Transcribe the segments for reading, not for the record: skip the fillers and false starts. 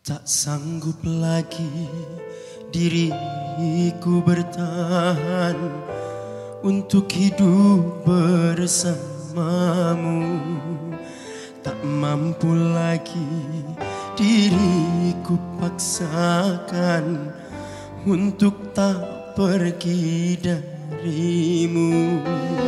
Tak sanggup lagi diriku bertahan untuk hidup bersamamu. Tak mampu lagi diriku paksakan untuk tak pergi darimu.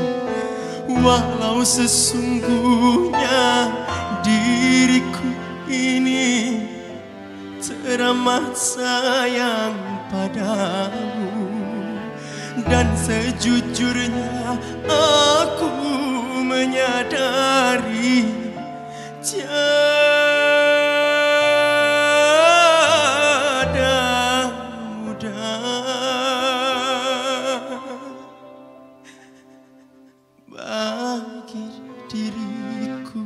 Walau sesungguhnya diriku ini teramat sayang padamu, dan sejujurnya aku menyadari tiada mudah bagi diriku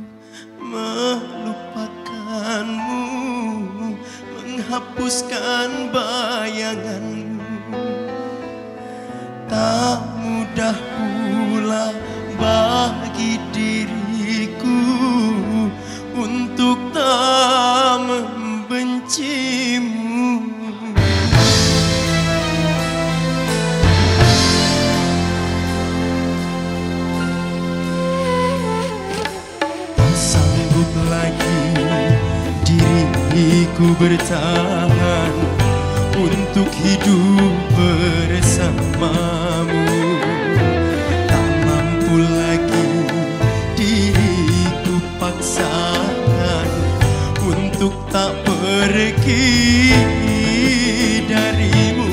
melupakanmu, menghapuskan bayanganmu. Tak mudah pula bagi diriku untuk tak membencimu. Tak sanggup lagi diriku bertahan untuk hidup bersamamu. Tak mampu lagi diriku paksakan untuk tak pergi darimu.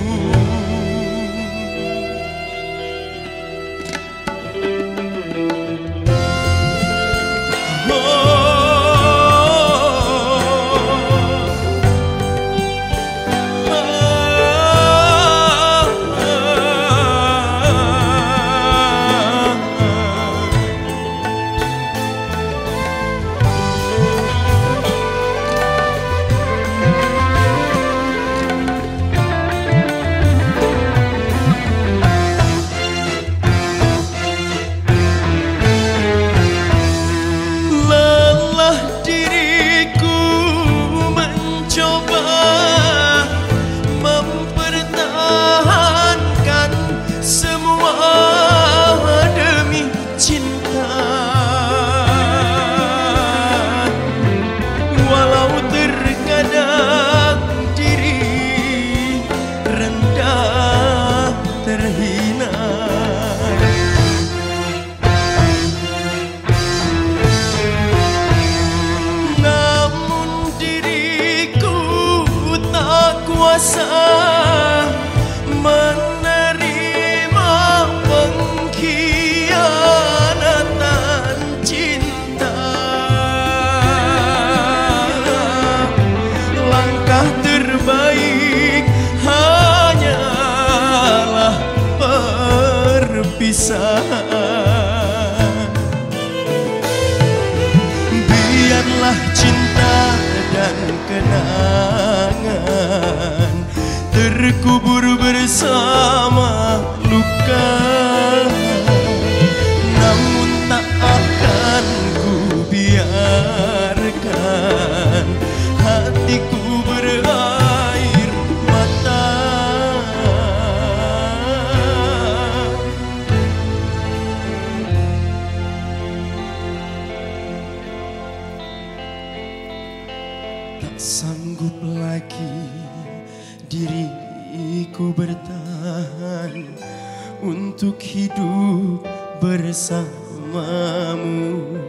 Menerima pengkhianatan cinta, langkah terbaik hanyalah perpisahan. Biarlah cinta dan kenangan terkubur bersama luka, namun tak akan ku biarkan hatiku berair mata. Tak sanggup lagi diriku bertahan untuk hidup bersamamu.